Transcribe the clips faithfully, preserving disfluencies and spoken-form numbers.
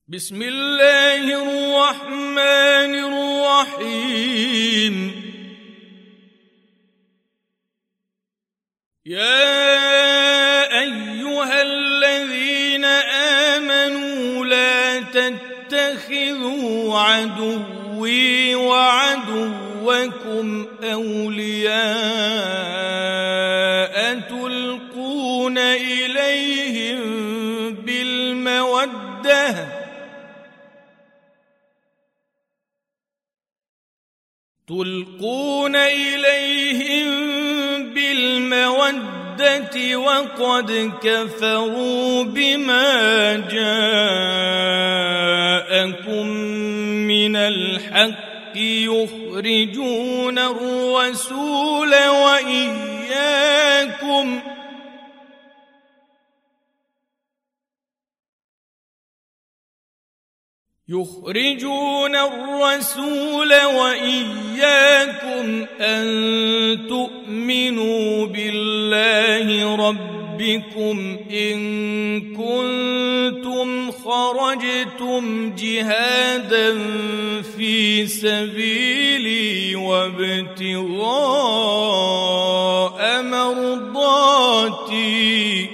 بسم الله الرحمن الرحيم. يا أيها الذين آمنوا لا تتخذوا عدوي وعدوكم أولياء تلقون إليهم بالمودة تلقون إليهم بالمودة وقد كفروا بما جاءكم من الحق يخرجون الرسول وإياكم يخرجون الرسول وإياكم أن تؤمنوا بالله ربكم إن كنتم خرجتم جهادا في سبيلي وابتغاء مرضاتي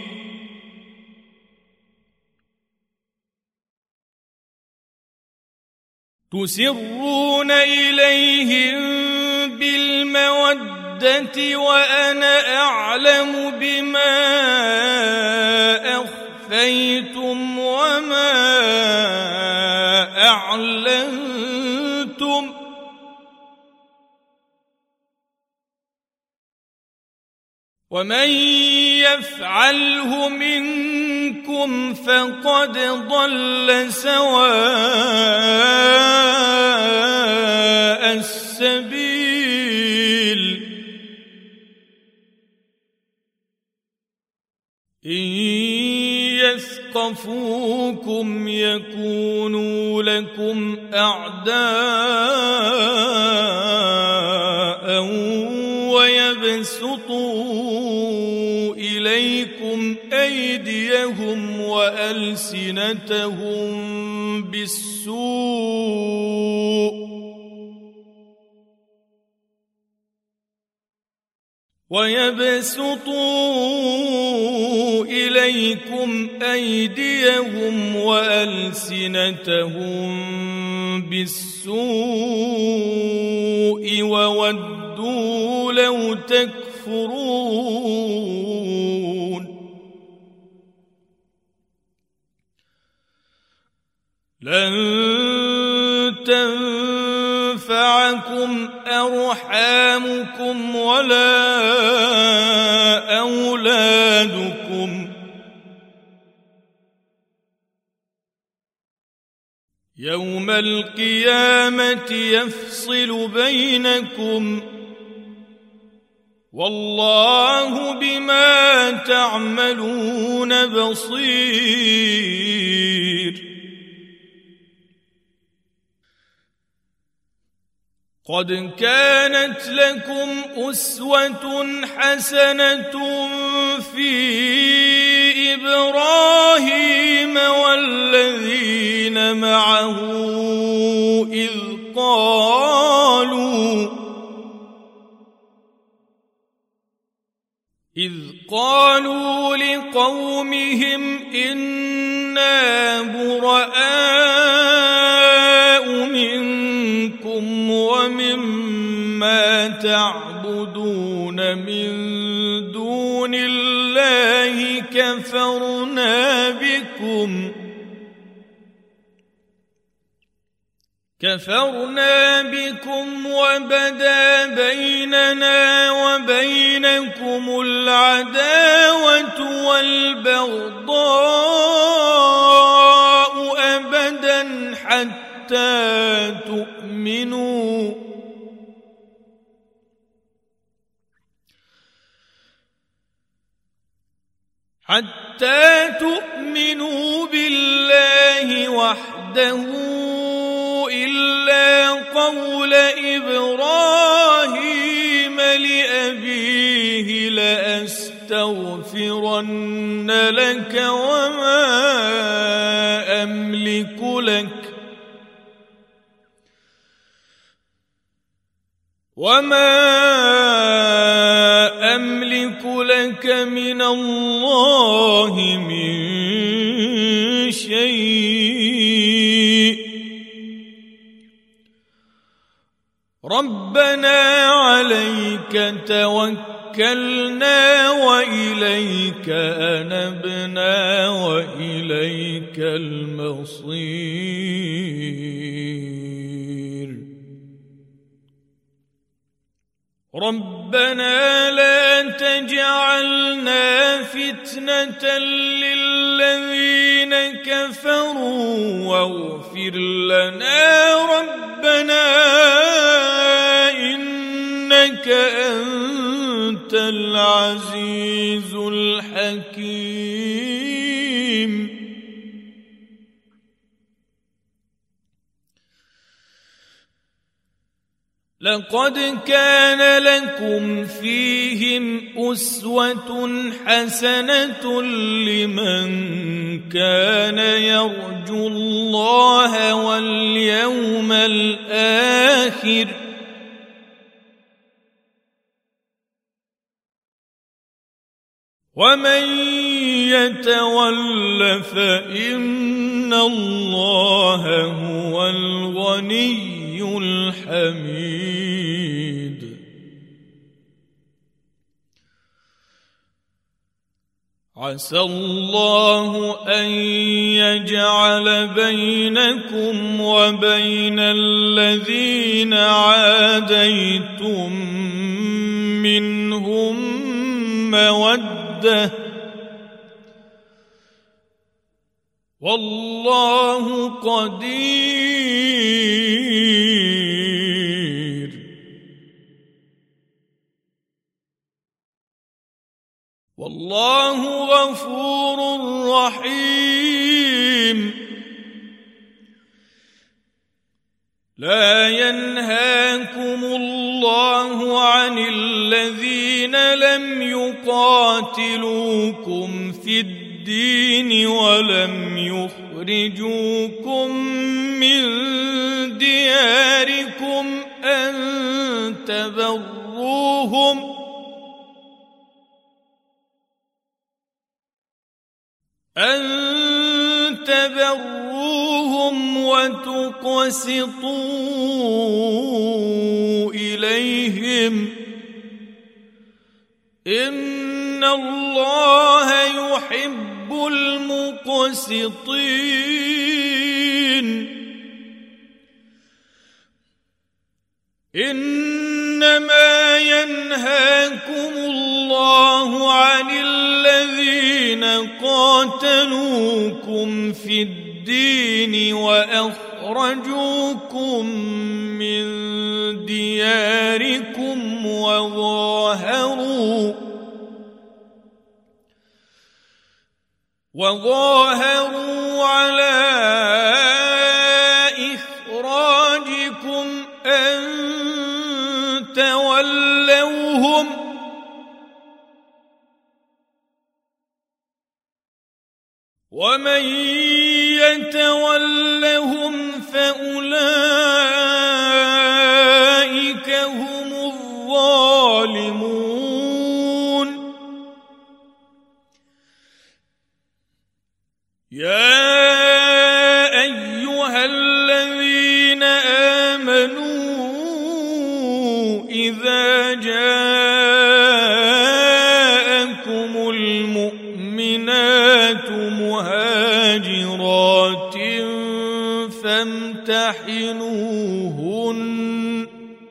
تسرون إليهم بالمودة وأنا أعلم بما أخفيتم وما أعلنتم ومن يفعله منكم فقد ضل سواء السبيل. إن يثقفوكم يكونوا لكم أعداء ويبسطوا إليكم أيديهم وألسنتهم بالسوء ويبسطوا إليكم أيديهم وألسنتهم بالسوء وودوا لو تكفرون. لن تنفعكم أرحامكم ولا أولادكم يوم القيامة يفصل بينكم والله بما تعملون بصير. قد كانت لكم أسوة حسنة في إبراهيم والذين معه إذ قالوا إذ قالوا لقومهم إنا براء منكم ومما تعبدون من دون الله كفرنا بكم كفرنا بكم وبدا بيننا وبينكم العداوة والبغضاء أبدا حتى تؤمنوا حتى تؤمنوا بالله وحده إلا قول إبراهيم لأبيه لأستغفرن لك وما أملك لك وما أملك لك من الله من شيء ربنا عليك توكلنا وإليك أنبنا وإليك المصير ربنا لا تجعلنا فتنة للذين كفروا واغفر لنا ربنا إنك أنت العزيز الحكيم لقد كان لكم فيهم أسوة حسنة لمن كان يرجو الله واليوم الآخر ومن يتول فإن الله هو الغني الحميد عسى الله أن يجعل بينكم وبين الذين عاديتم منهم مودة والله قدير والله غفور رحيم لا ينهاكم الله عن الذين لم يقاتلوكم في الدين ولم يخرجوكم من دياركم أن تبروهم أن تبروهم وتقسطوا إليهم إن الله يحب المقسطين إنما ينهاكم الله عن الذين قاتلوكم في الدين وأخرجوكم من دياركم وظاهروا وظاهروا على إخراجكم أن تولوهم ومن يتولهم فأولئك هم الظالمون يا أيها الذين آمنوا إذا جاءكم المؤمنات مهاجرات فامتحنوهن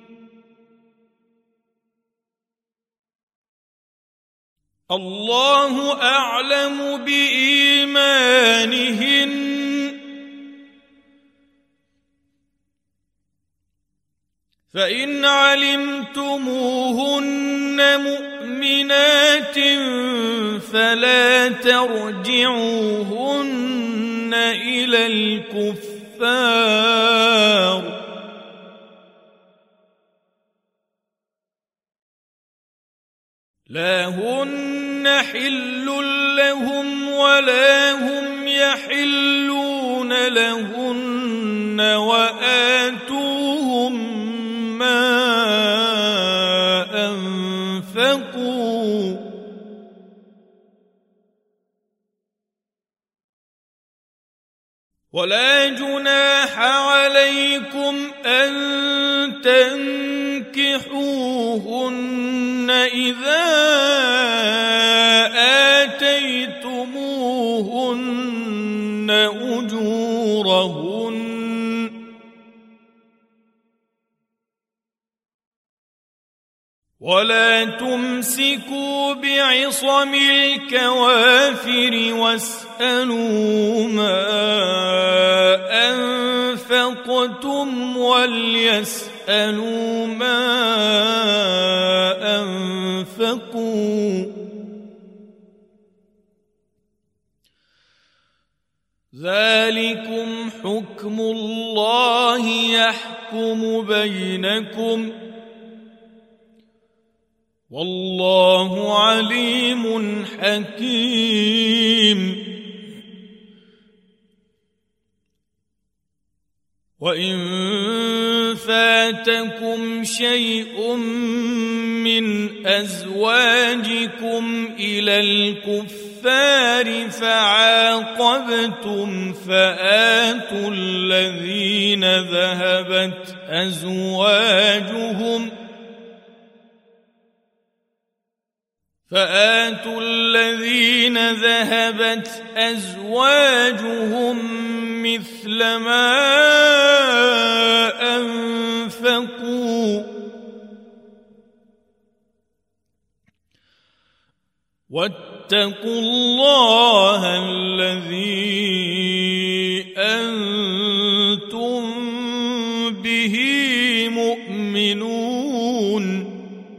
الله أعلم بإيمانهن فإن علمتموهن مؤمنات فلا ترجعوهن إلى الكفار لا هن حل لهم ولا هم يحلون فآتون لهن وآتوهم ما أنفقوا ولا جناح عليكم أن تنكحوهن إذا آتيتموهن أجورهن ولا تمسكوا بعصم الكوافر واسألوا ما أنفقتم وليسألوا ما أنفقوا ذلكم حكم الله يحكم بينكم والله عليم حكيم وإن فاتكم شيء من أزواجكم إلى الكفار فعاقبتم فآتوا الذين ذهبت أزواجهم فآتوا الذين ذهبت أزواجهم مثل ما أنفقوا واتقوا الله الذي أنتم به مؤمنون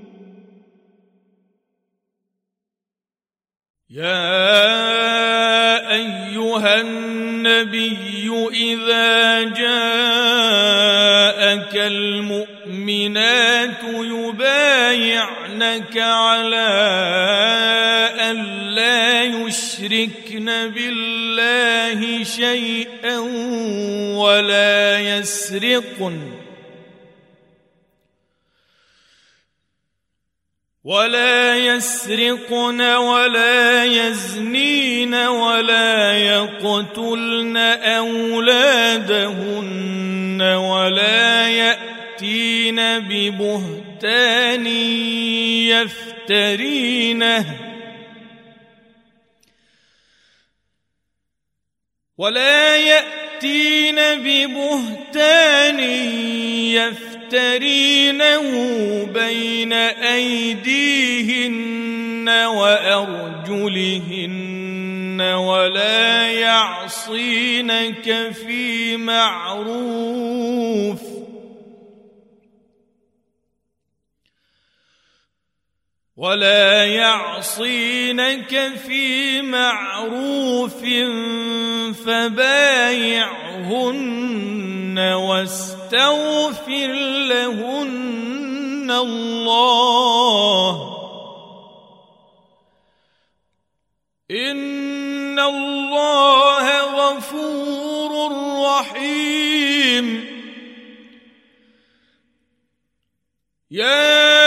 يا أيها النبي إذا جاءك المؤمنات يبايعنك على أن لا يشركن بالله شيئا ولا يسرقن ولا يسرقن ولا يزنين ولا يقتلن أولادهن ولا يأتين ببهتان يفترينه ولا يأتين ببهتان يفترينه بين أيديهن وأرجلهن ولا يعصينك في معروف ولا يعصينك في معروف فبايعهن واستغفر لهن الله إن الله غفور رحيم يا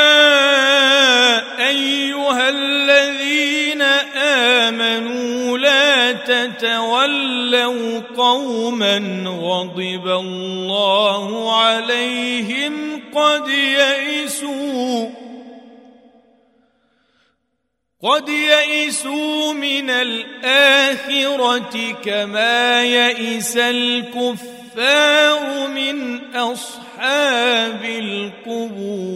أيها الذين آمنوا لا تتولوا قوما غضب الله عليهم قد يئسوا قد يئسوا من الآخرة كما يئس الكفار من أصحاب القبور